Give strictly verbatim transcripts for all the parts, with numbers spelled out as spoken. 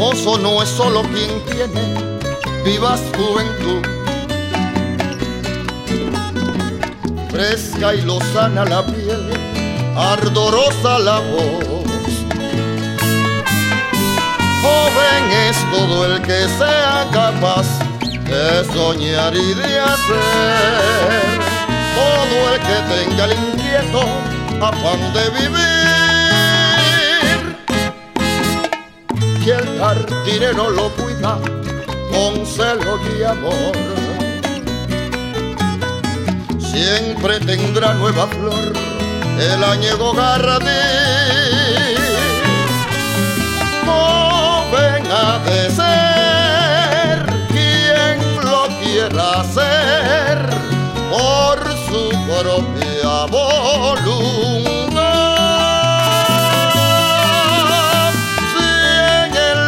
hermoso no es solo quien tiene vivaz juventud, fresca y lozana la piel, ardorosa la voz. Joven es todo el que sea capaz de soñar y de hacer, todo el que tenga el inquieto afán de vivir, y el jardinero lo cuida con celo y amor. Siempre tendrá nueva flor el añejo jardín. Joven ha de ser quien lo quiera hacer por su propia voluntad. Si en el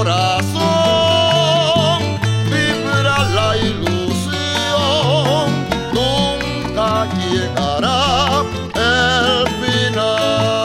corazón vibra la ilusión, nunca llegará el final.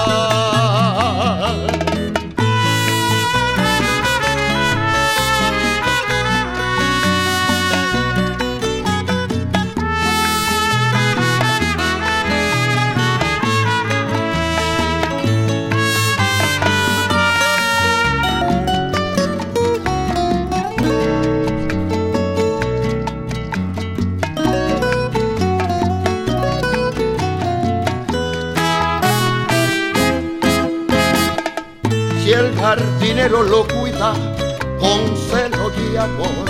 Si el jardinero lo cuida con celo y amor,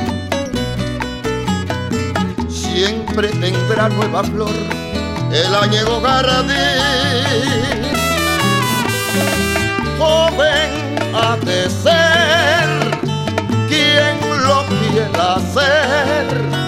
siempre tendrá nueva flor el añejo jardín. Joven ha de ser quien lo quiera hacer